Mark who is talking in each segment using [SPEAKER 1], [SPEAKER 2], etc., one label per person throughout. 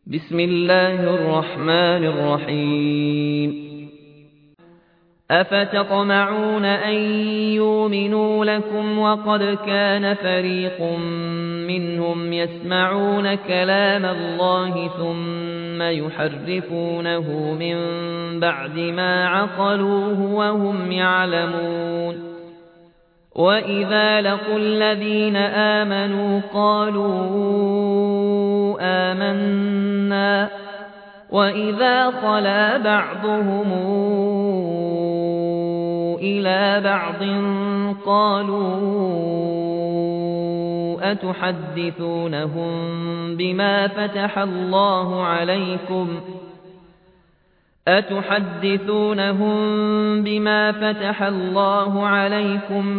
[SPEAKER 1] بسم الله الرحمن الرحيم أفتطمعون أن يؤمنوا لكم وقد كان فريق منهم يسمعون كلام الله ثم يحرفونه من بعد ما عقلوه وهم يعلمون وإذا لقوا الذين آمنوا قالوا آمنا وإذا خلا بعضهم إلى بعض قالوا أتحدثونهم بما فتح الله عليكم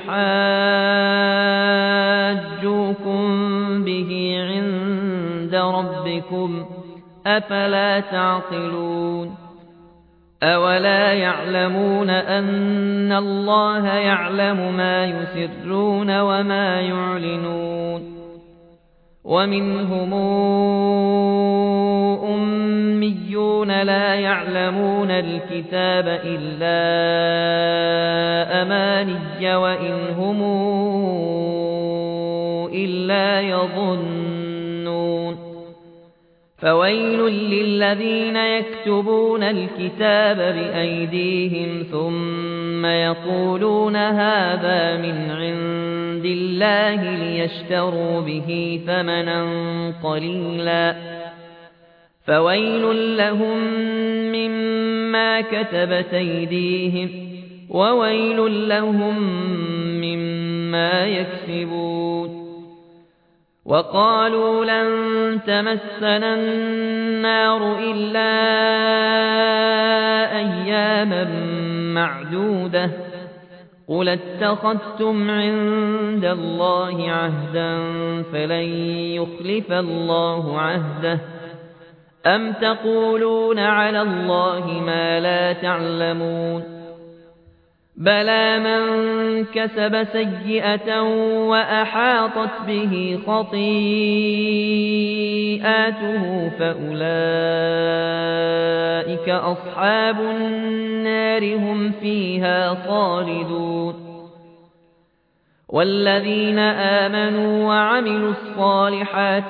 [SPEAKER 1] ليحاجوكم به عند ربكم أفلا تعقلون أولا يعلمون أن الله يعلم ما يسرون وما يعلنون ومنهم أميون لا يعلمون الكتاب إلا أماني وإن هم إلا يظنون فويل للذين يكتبون الكتاب بأيديهم ثم يقولون هذا من عند الله ليشتروا به ثمنا قليلا فويل لهم مما كتبت أيديهم وويل لهم مما يكسبون وقالوا لن تمسنا النار إلا أياما معدودة قل اتخذتم عند الله عهدا فلن يخلف الله عهده أم تقولون على الله ما لا تعلمون بلى من كسب سيئة وأحاطت به خطيئاته فأولئك أصحاب النار هم فيها خالدون والذين آمنوا وعملوا الصالحات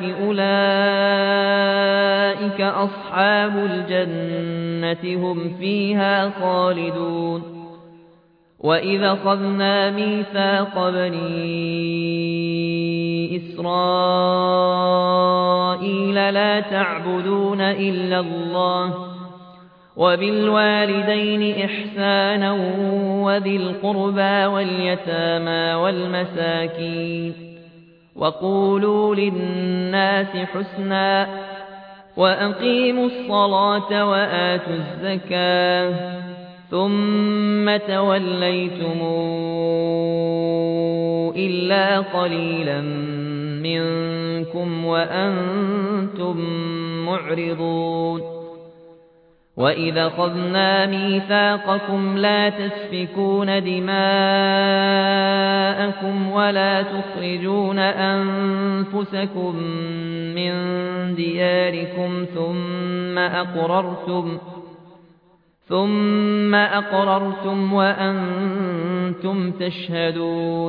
[SPEAKER 1] أولئك أصحاب الجنة هم فيها خالدون وإذا أخذنا ميثاق بني إسرائيل لا تعبدون إلا الله وبالوالدين إحسانا وذي القربى واليتامى والمساكين وقولوا للناس حسنا وأقيموا الصلاة وآتوا الزكاة ثم توليتم إلا قليلا منكم وأنتم معرضون وإذا أخذنا ميثاقكم لا تسفكون دماءكم ولا تخرجون أنفسكم من دياركم ثم أقررتم وأنتم تشهدون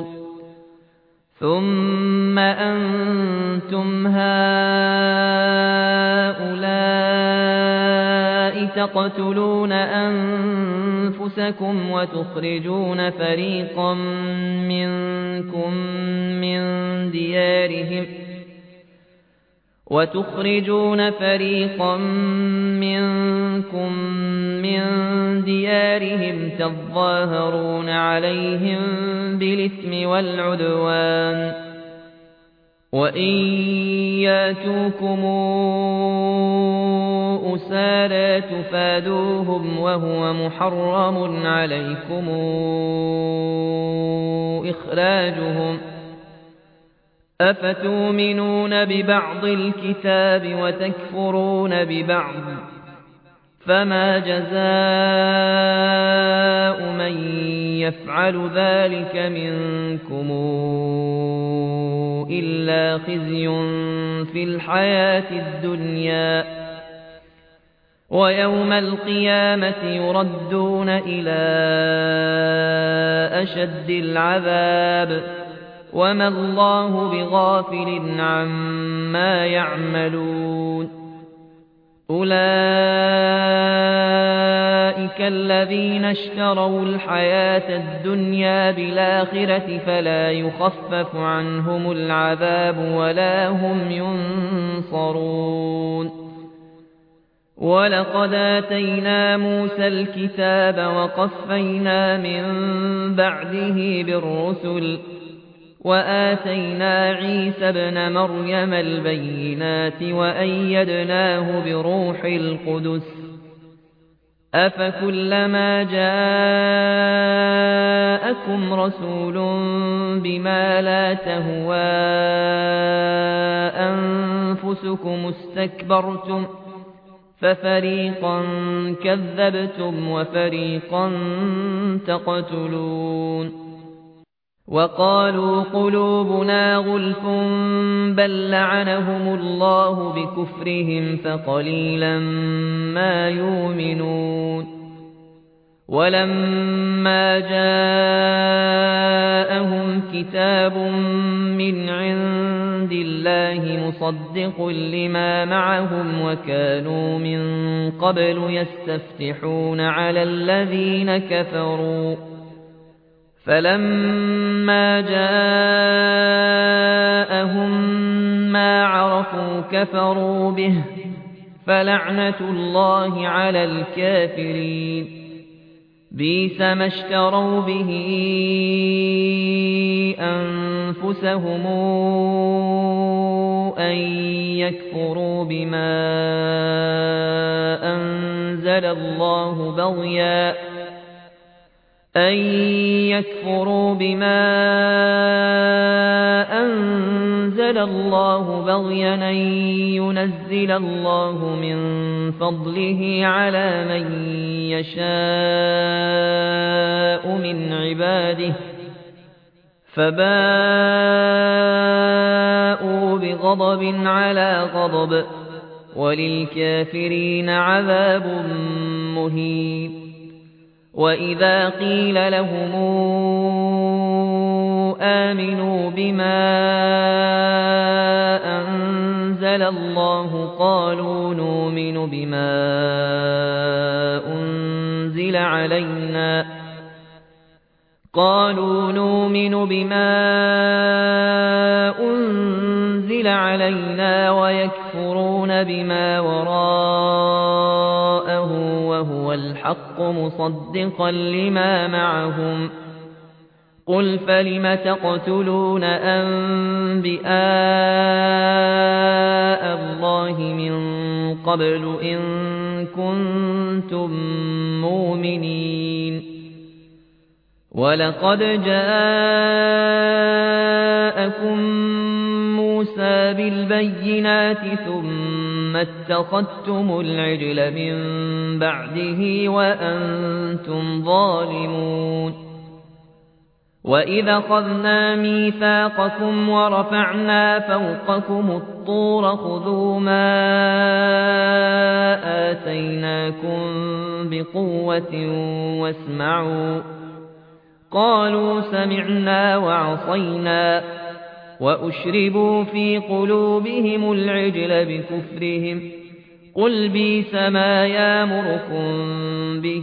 [SPEAKER 1] ثم أنتم هؤلاء تقتلون أنفسكم وتخرجون فريقا منكم من ديارهم تظاهرون عليهم بالإثم والعدوان وإن ياتوكم أسارى تفادوهم وهو محرم عليكم إخراجهم أفتؤمنون ببعض الكتاب وتكفرون ببعض فما جزاء من يفعل ذلك منكم إلا خزي في الحياة الدنيا ويوم القيامة يردون إلى أشد العذاب وما الله بغافل عما يعملون أولئك الذين اشتروا الحياة الدنيا بالآخرة فلا يخفف عنهم العذاب ولا هم ينصرون ولقد آتينا موسى الكتاب وقفينا من بعده بالرسل وآتينا عيسى ابن مريم البينات وأيدناه بروح القدس أفكلما جاءكم رسول بما لا تهوى أنفسكم استكبرتم ففريقا كذبتم وفريقا تقتلون وقالوا قلوبنا غلف بل لعنهم الله بكفرهم فقليلا ما يؤمنون ولما جاءهم كتاب من عند الله مصدق لما معهم وكانوا من قبل يستفتحون على الذين كفروا فلما جاءهم ما عرفوا كفروا به فلعنة الله على الكافرين بئس ما اشتروا به أنفسهم أن يكفروا بما أنزل الله بغيا أن ينزل الله من فضله على من يشاء من عباده فباءوا بغضب على غضب وللكافرين عذاب مهين وإذا قيل لهم آمنوا بما أنزل الله قالوا نؤمن بما أنزل علينا ويكفرون بما وراءه وهو الحق مصدقا لما معهم قل فلم تقتلون أنبياء الله من قبل إن كنتم مؤمنين ولقد جاءكم موسى بالبينات ثم اتخذتم العجل من بعده وأنتم ظالمون وإذا أخذنا ميثاقكم ورفعنا فوقكم الطور خذوا ما آتيناكم بقوة واسمعوا قالوا سمعنا وعصينا وأشربوا في قلوبهم العجل بكفرهم قل بئس ما يأمركم به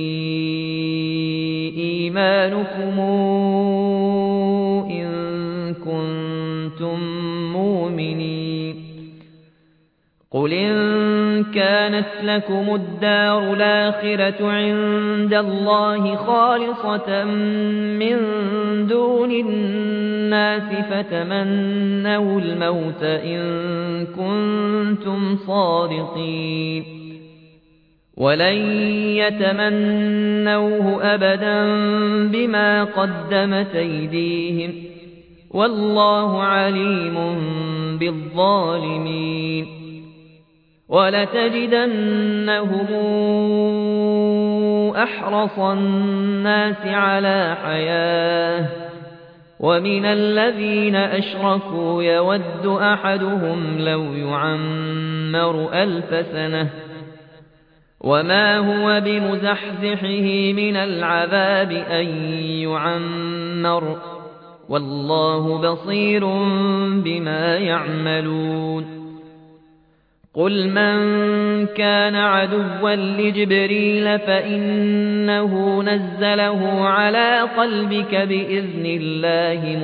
[SPEAKER 1] إيمانكم إن كنتم مؤمنين قل إن كانت لكم الدار الآخرة عند الله خالصة من دون الناس فتمنوا الموت إن كنتم صادقين ولن يتمنوه أبدا بما قدمت أيديهم والله عليم بالظالمين وَلَتَجِدَنَّهُمْ أَحْرَصَ النَّاسِ عَلَىٰ حَيَاةٍ وَمِنَ الَّذِينَ أَشْرَكُوا يَوَدُّ أَحَدُهُمْ لَوْ يُعَمَّرُ 1000 سَنَةٍ وَمَا هُوَ بِمُزَحْزِحِهِ مِنَ الْعَذَابِ أَن يُعَمَّرَ ۗ وَاللَّهُ بَصِيرٌ بِمَا يَعْمَلُونَ قُلْ مَن كَانَ عَدُوًّا لِّجِبْرِيلَ فَإِنَّهُ نَزَّلَهُ عَلَىٰ قَلْبِكَ بِإِذْنِ اللَّهِ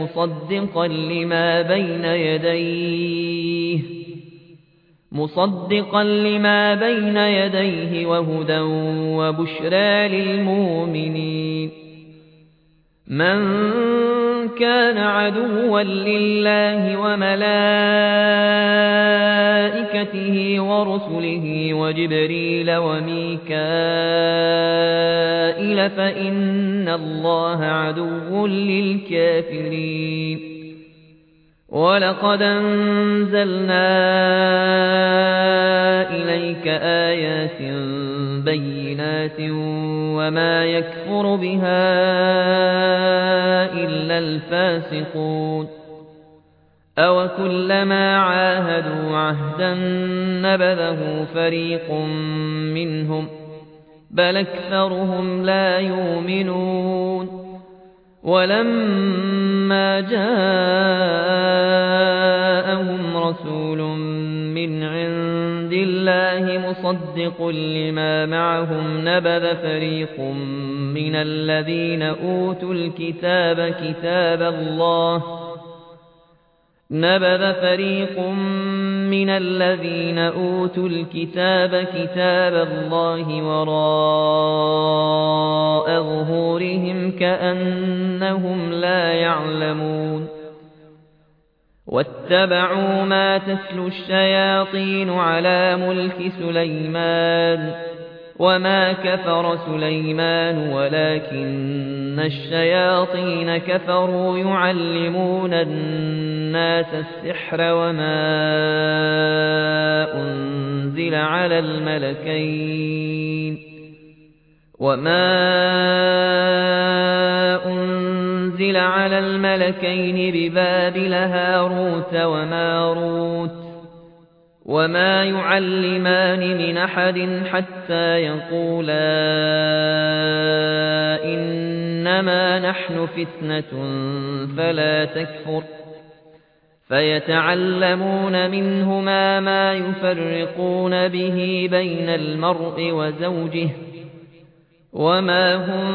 [SPEAKER 1] مُصَدِّقًا لِّمَا بَيْنَ يَدَيْهِ وَهُدًى وَبُشْرَىٰ لِلْمُؤْمِنِينَ مَن كَانَ عَدُوًّا لِّلَّهِ وَمَلَائِكَتِهِ وَرُسُلِهِ وَجِبْرِيلَ وَمِيكَائِيلَ فَإِنَّ اللَّهَ عَدُوٌّ لِّلْكَافِرِينَ وَلَقَدْ أَنزَلْنَا إِلَيْكَ آيَاتٍ بَيِّنَاتٍ وَمَا يَكْفُرُ بِهَا إِلَّا الْفَاسِقُونَ أَوَكُلَّمَا عَاهَدُوا عَهْدًا نَّبَذَهُ فَرِيقٌ مِّنْهُم ۚ بَلْ أَكْثَرُهُمْ لَا يُؤْمِنُونَ وَلَمَّا جَاءَهُمْ رَسُولٌ مِّنْ عِندِ اللَّهِ مُصَدِّقٌ لِّمَا مَعَهُمْ نَبَذَ فَرِيقٌ مِّنَ الَّذِينَ أُوتُوا الْكِتَابَ كِتَابَ اللَّهِ وَرَاءَ ظُهُورِهِمْ كَأَنَّهُمْ لَا يَعْلَمُونَ وَاتَّبَعُوا مَا تَتْلُو الشَّيَاطِينُ عَلَىٰ مُلْكِ سُلَيْمَانَ ۖ وَمَا كَفَرَ سُلَيْمَانُ وَلَٰكِنَّ الشَّيَاطِينَ كَفَرُوا يُعَلِّمُونَ النَّاسَ السِّحْرَ وَمَا أُنزِلَ عَلَى الْمَلَكَيْنِ بِبَابِلَ هَارُوتَ وَمَارُوتَ وَمَا يُعَلِّمَانِ مِنْ أَحَدٍ حَتَّىٰ يَقُولَا إِنَّمَا نَحْنُ فِتْنَةٌ فَلَا تَكْفُرْ فَيَتَعَلَّمُونَ مِنْهُمَا مَا يُفَرِّقُونَ بِهِ بَيْنَ الْمَرْءِ وَزَوْجِهِ وَمَا هُم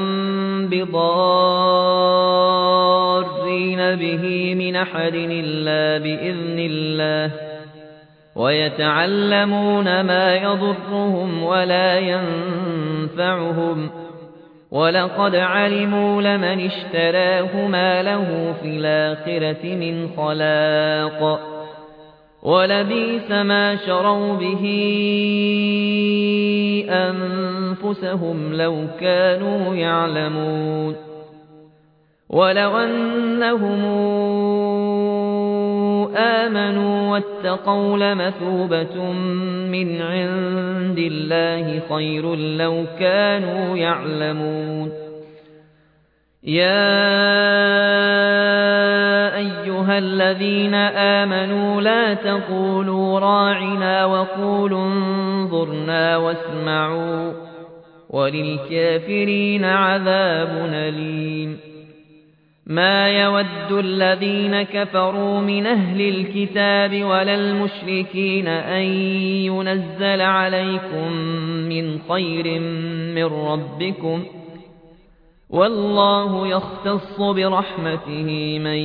[SPEAKER 1] بِضَارِّينَ بِهِ مِنْ أَحَدٍ إِلَّا بِإِذْنِ اللَّهِ وَيَتَعَلَّمُونَ مَا يَضُرُّهُمْ وَلَا يَنفَعُهُمْ وَلَقَدْ عَلِمُوا لَمَنِ اشْتَرَاهُ مَا لَهُ فِي الْآخِرَةِ مِنْ خَلَاقٍ وَلَبِئْسَ مَا شَرَوْا بِهِ أَنفُسَهُمْ لَوْ كَانُوا يَعْلَمُونَ وَلَوْ أَنَّهُمْ آمَنُوا وَاتَّقَوْا لَمَثُوبَةٌ مِّنْ عِندِ اللَّهِ خَيْرٌ لَّوْ كَانُوا يَعْلَمُونَ يَا أَيُّهَا الَّذِينَ آمَنُوا لَا تَقُولُوا رَاعِنَا وَقُولُوا انظُرْنَا وَاسْمَعُوا وَلِلْكَافِرِينَ عَذَابٌ أَلِيمٌ مَا يَوَدُّ الَّذِينَ كَفَرُوا مِنْ أَهْلِ الْكِتَابِ وَلَا الْمُشْرِكِينَ أَن يُنَزَّلَ عَلَيْكُم مِّنْ خَيْرٍ مِّن رَّبِّكُمْ ۗ وَاللَّهُ يَخْتَصُّ بِرَحْمَتِهِ مَن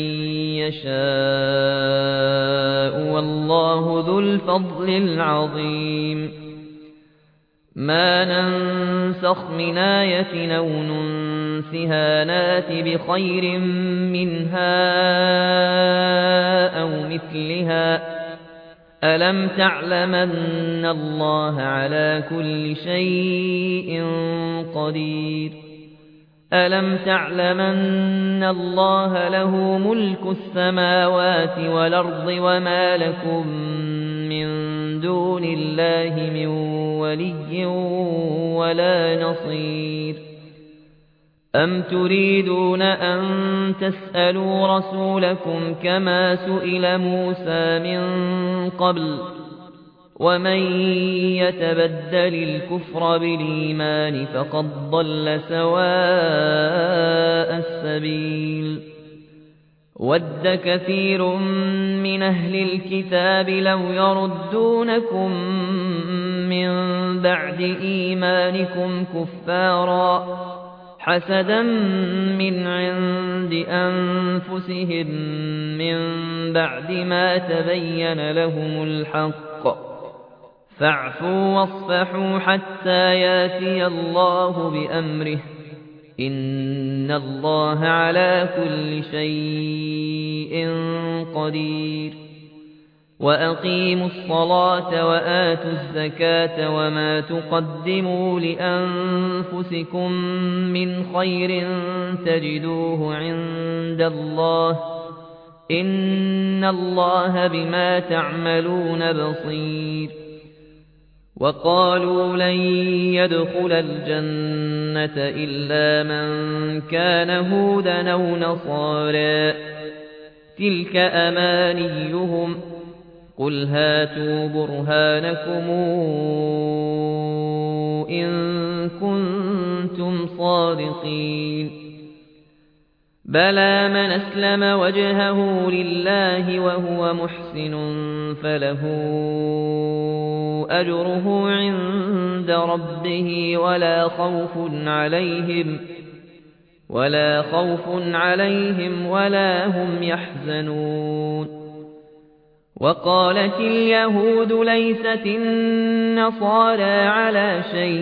[SPEAKER 1] يَشَاءُ ۗ وَاللَّهُ ذُو الْفَضْلِ الْعَظِيمِ مَا نَنسَخْ مِنْ آيَةٍ أَوْ نُنسِهَا نَأْتِ بِخَيْرٍ مِّنْهَا أَوْ مِثْلِهَا ۗ أَلَمْ تَعْلَمْ أَنَّ اللَّهَ عَلَىٰ كُلِّ شَيْءٍ قَدِيرٌ أَلَمْ تَعْلَمْ أَنَّ اللَّهَ لَهُ مُلْكُ السَّمَاوَاتِ وَالْأَرْضِ وَمَا لَكُم مِّن دون الله من ولي ولا نصير أم تريدون أن تسألوا رسولكم كما سئل موسى من قبل ومن يتبدل الكفر بالإيمان فقد ضل سواء السبيل ود كثير من أهل الكتاب لو يردونكم من بعد إيمانكم كفارا حسدا من عند أنفسهم من بعد ما تبين لهم الحق فاعفوا واصفحوا حتى ياتي الله بأمره إن الله على كل شيء قدير وأقيموا الصلاة وآتوا الزكاة وما تقدموا لأنفسكم من خير تجدوه عند الله إن الله بما تعملون بصير وقالوا لن يدخل الجنة إلا من كان هودا أو نصارى تلك أمانيهم قل هاتوا برهانكم إن كنتم صادقين بلى من أسلم وجهه لله وهو محسن فله أجره عند ربه ولا خوف عليهم ولا هم يحزنون وقالت اليهود ليست النصارى على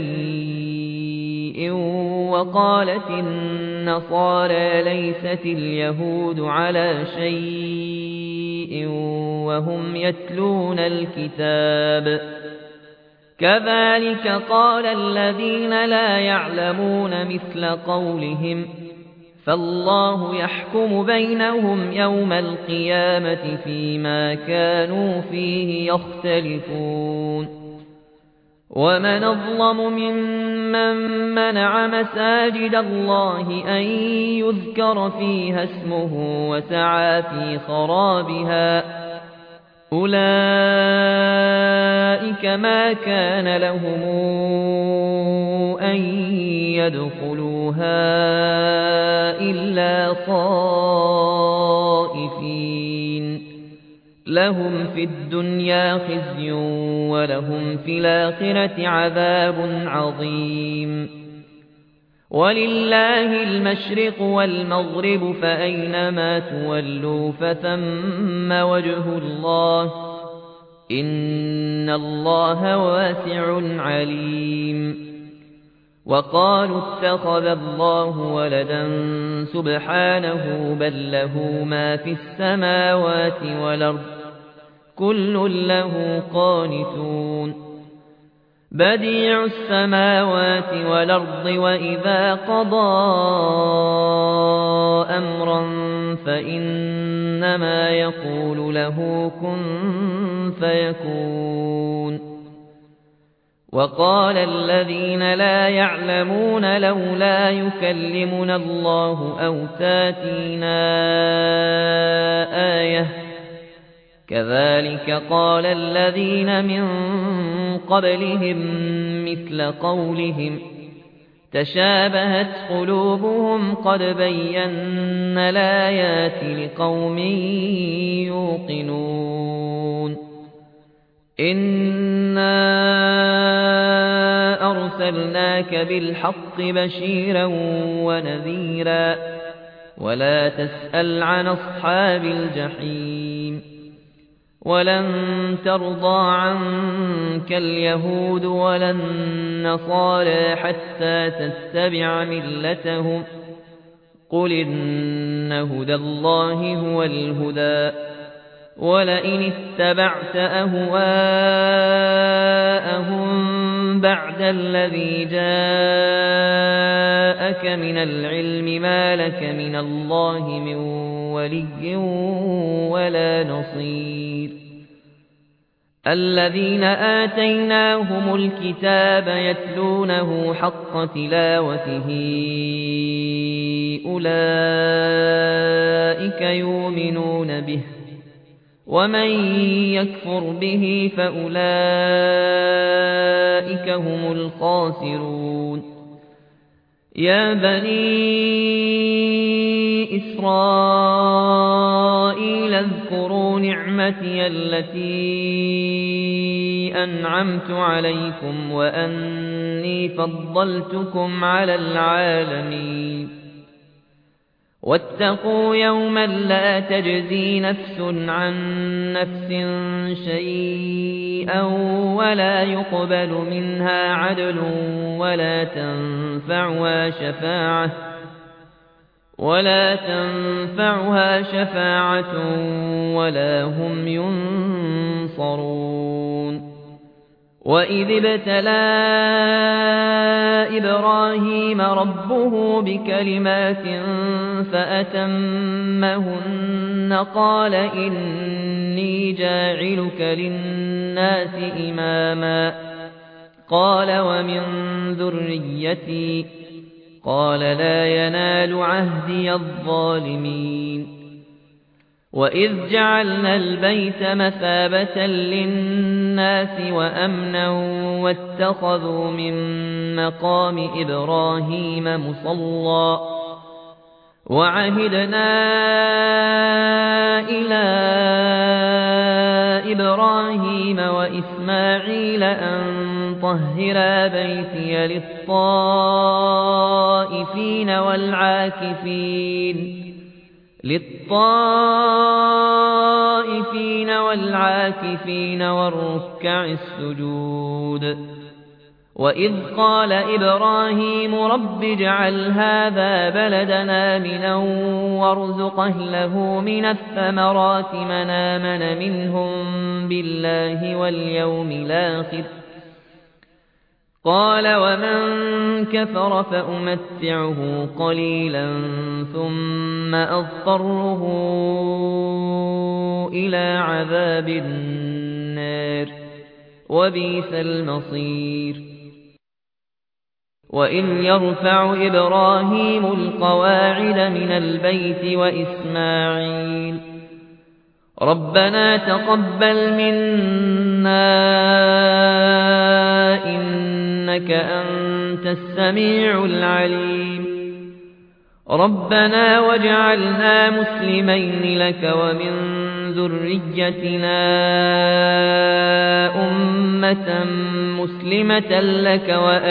[SPEAKER 1] شيء وقالت النصارى ليست اليهود على شيء وهم يتلون الكتاب كذلك قال الذين لا يعلمون مثل قولهم فالله يحكم بينهم يوم القيامة فيما كانوا فيه يختلفون ومن أظلم ممن منع مساجد الله أن يذكر فيها اسمه وسعى في خرابها أولئك ما كان لهم أن يدخلوها إلا خائفين لهم في الدنيا خزي ولهم في الآخرة عذاب عظيم ولله المشرق والمغرب فأينما تولوا فثم وجه الله إن الله واسع عليم وقالوا اتخذ الله ولدا سبحانه بل له ما في السماوات والأرض كل له قانتون بديع السماوات والأرض وإذا قضى أمرا فإنما يقول له كن فيكون وقال الذين لا يعلمون لولا يكلمنا الله أو تاتينا آية كذلك قال الذين من قبلهم مثل قولهم تشابهت قلوبهم قد بينا الآيات لقوم يوقنون إنا أرسلناك بالحق بشيرا ونذيرا ولا تسأل عن أصحاب الجحيم ولن ترضى عنك اليهود ولا النصارى حتى تتبع ملتهم قل إن هدى الله هو الهدى ولئن اتبعت أهواءهم بعد الذي جاءك من العلم ما لك من الله من ولي ولا نصير الذين آتيناهم الكتاب يتلونه حق تلاوته أولئك يؤمنون به ومن يكفر به فأولئك هم الخاسرون يا بني إسرائيل اذكروا نعمتي التي أنعمت عليكم وأني فضلتكم على العالمين واتقوا يوما لا تجزي نفس عن نفس شيئا ولا يقبل منها عدل ولا تنفعها شفاعة ولا هم ينصرون وإذ ابتلى إبراهيم ربه بكلمات فأتمهن قال إني جاعلك للناس إماما قال ومن ذريتي قال لا ينال عهدي الظالمين وإذ جعلنا البيت مثابة للناس وأمنا واتخذوا من مقام إبراهيم مصلى وعهدنا إلى إبراهيم وإسماعيل أن طهرا بيتي للطائفين والعاكفين والركع السجود وإذ قال إبراهيم رب اجعل هذا بلدنا آمنا وارزق أهله من الثمرات من آمن منهم بالله واليوم الآخر قال ومن كفر فأمتعه قليلا ثم أضطره إلى عذاب النار وبئس المصير وإذ يرفع إبراهيم القواعد من البيت وإسماعيل ربنا تقبل منا إنك أنت السميع العليم ربنا واجعلنا مسلمين لك ومن ذريتنا أمة مسلمة لك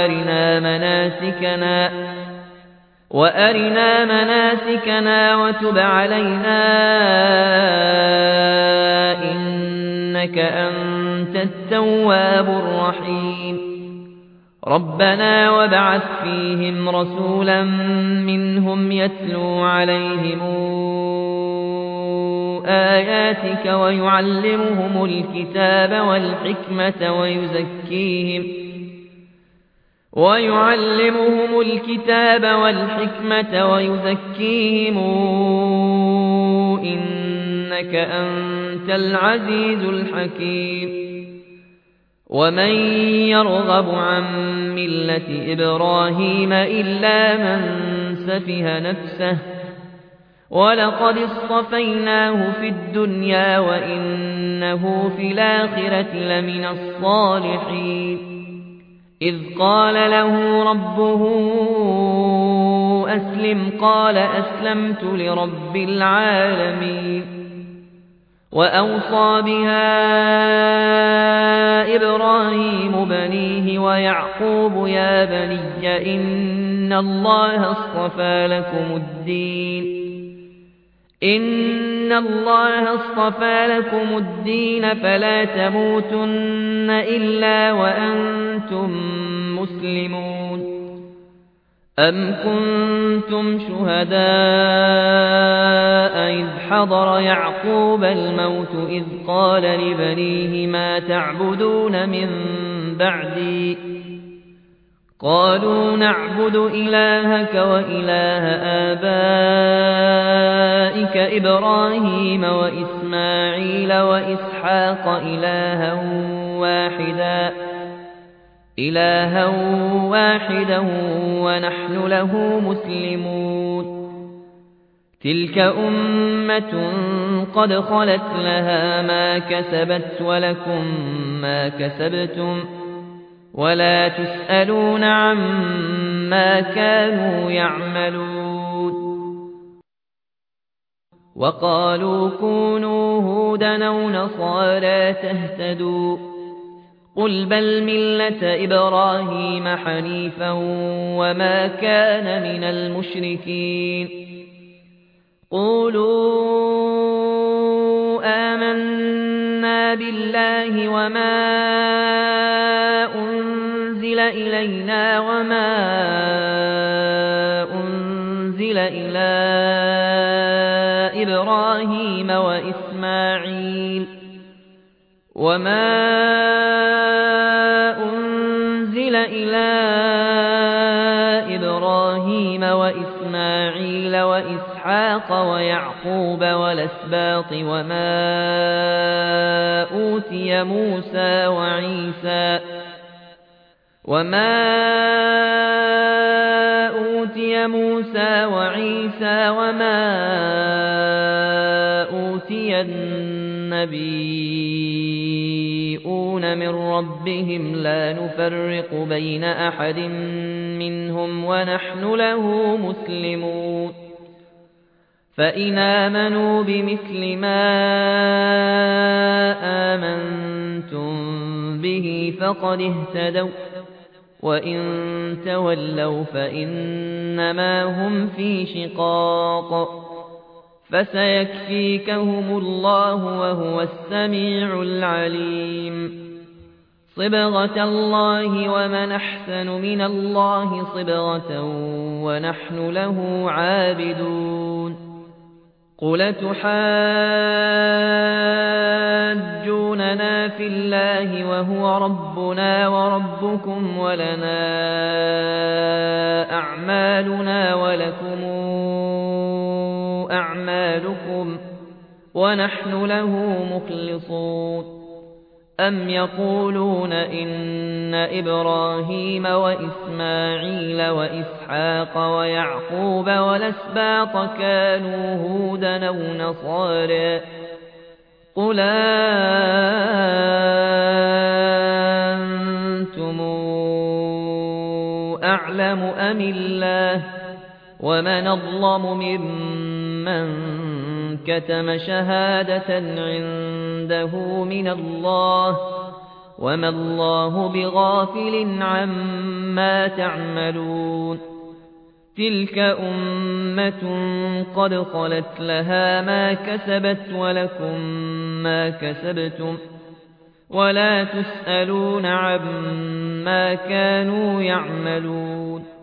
[SPEAKER 1] وأرنا مناسكنا وتب علينا إنك أنت التواب الرحيم ربنا وابعث فيهم رسولا منهم يتلو عليهم آياتك ويعلمهم الكتاب والحكمة ويزكيهم إنك أنت العزيز الحكيم ومن يرغب عن ملة إبراهيم إلا من سفه نفسه ولقد اصطفيناه في الدنيا وإنه في الآخرة لمن الصالحين إذ قال له ربه أسلم قال أسلمت لرب العالمين وأوصى بها إبراهيم بنيه ويعقوب يا بني إن الله اصطفى لكم الدين فلا تموتن إلا وأنتم مسلمون أم كنتم شهداء إذ حضر يعقوب الموت إذ قال لبنيه ما تعبدون من بعدي قالوا نعبد إلهك وإله آبائك إبراهيم وإسماعيل وإسحاق إلها واحدا ونحن له مسلمون تلك أمة قد خلت لها ما كسبت ولكم ما كسبتم ولا تسألون عما كانوا يعملون وقالوا كونوا هودا أو نصارى تهتدوا قل بل ملة إبراهيم حنيفا وما كان من المشركين قولوا آمنا بالله وما أنزل إلينا وما أنزل إلى إبراهيم وإسماعيل وإسحاق ويعقوب والأسباط وما أوتي موسى وعيسى وما أوتي النبيون من ربهم لا نفرق بين أحد منهم ونحن له مسلمون فإن آمنوا بمثل ما آمنتم به فقد اهتدوا وإن تولوا فإنما هم في شقاق فسيكفيكهم الله وهو السميع العليم صبغة الله ومن أحسن من الله صبغة ونحن له عابدون قل تحاجوننا في الله وهو ربنا وربكم ولنا أعمالنا ولكم أعمالكم ونحن له مخلصون أم يقولون إن إبراهيم وإسماعيل وإسحاق ويعقوب والأسباط كانوا هودا أو نصارى قل أنتم أعلم أم الله ومن أظلم ممن كتم شهادة عنده من الله وما الله بغافل عما تعملون تلك أمة قد خلت لها ما كسبت ولكم ما كسبتم ولا تسألون عما كانوا يعملون